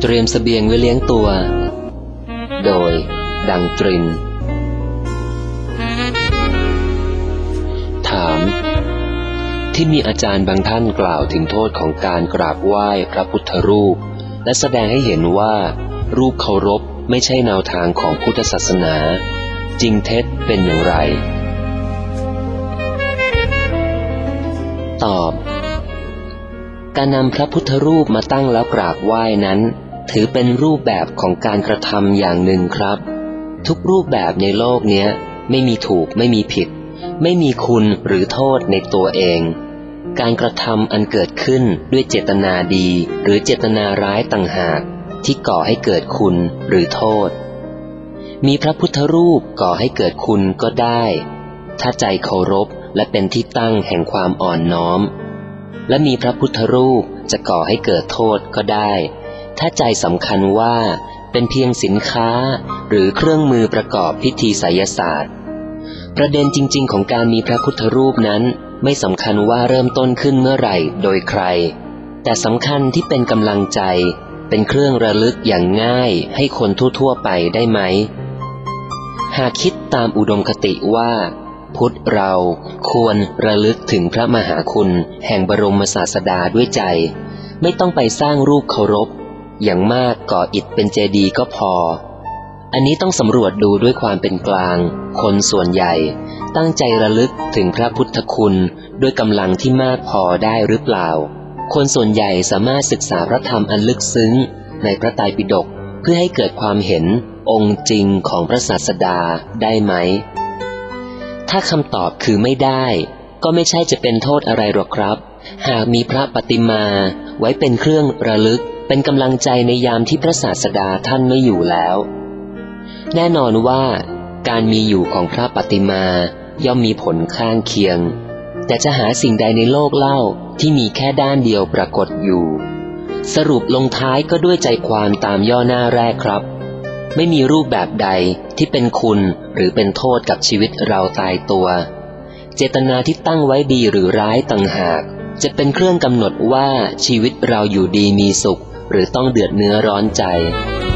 เตรียมเสบียงไว้เลี้ยงตัวโดยดังตรินถามที่มีอาจารย์บางท่านกล่าวถึงโทษของการกราบไหว้พระพุทธรูปและแสดงให้เห็นว่ารูปเคารพไม่ใช่แนวทางของพุทธศาสนาจริงเท็จเป็นอย่างไรตอบการนำพระพุทธรูปมาตั้งแล้วกราบไหว้นั้นถือเป็นรูปแบบของการกระทำอย่างหนึ่งครับทุกรูปแบบในโลกเนี้ยไม่มีถูกไม่มีผิดไม่มีคุณหรือโทษในตัวเองการกระทำอันเกิดขึ้นด้วยเจตนาดีหรือเจตนาร้ายต่างหากที่ก่อให้เกิดคุณหรือโทษมีพระพุทธรูปก่อให้เกิดคุณก็ได้ถ้าใจเคารพและเป็นที่ตั้งแห่งความอ่อนน้อมและมีพระพุทธรูปจะก่อให้เกิดโทษก็ได้ถ้าใจสำคัญว่าเป็นเพียงสินค้าหรือเครื่องมือประกอบพิธีไสยศาสตร์ประเด็นจริงๆของการมีพระพุทธรูปนั้นไม่สำคัญว่าเริ่มต้นขึ้นเมื่อไหร่โดยใครแต่สำคัญที่เป็นกำลังใจเป็นเครื่องระลึกอย่างง่ายให้คนทั่วๆไปได้ไหมหากคิดตามอุดมคติว่าพุทธเราควรระลึกถึงพระมหาคุณแห่งบรมศาสดาด้วยใจไม่ต้องไปสร้างรูปเคารพอย่างมากก่ออิฐเป็นเจดีย์ก็พออันนี้ต้องสำรวจดูด้วยความเป็นกลางคนส่วนใหญ่ตั้งใจระลึกถึงพระพุทธคุณด้วยกำลังที่มากพอได้หรือเปล่าคนส่วนใหญ่สามารถศึกษาพระธรรมอันลึกซึ้งในพระไตรปิฎกเพื่อให้เกิดความเห็นองค์จริงของพระศาสดาได้ไหมถ้าคำตอบคือไม่ได้ก็ไม่ใช่จะเป็นโทษอะไรหรอกครับหากมีพระปฏิมาไว้เป็นเครื่องระลึกเป็นกำลังใจในยามที่พระศาสดาท่านไม่อยู่แล้วแน่นอนว่าการมีอยู่ของพระปฏิมาย่อมมีผลข้างเคียงแต่จะหาสิ่งใดในโลกเล่าที่มีแค่ด้านเดียวปรากฏอยู่สรุปลงท้ายก็ด้วยใจความตามย่อหน้าแรกครับไม่มีรูปแบบใดที่เป็นคุณหรือเป็นโทษกับชีวิตเราตายตัวเจตนาที่ตั้งไว้ดีหรือร้ายต่างหากจะเป็นเครื่องกำหนดว่าชีวิตเราอยู่ดีมีสุขหรือต้องเดือดเนื้อร้อนใจ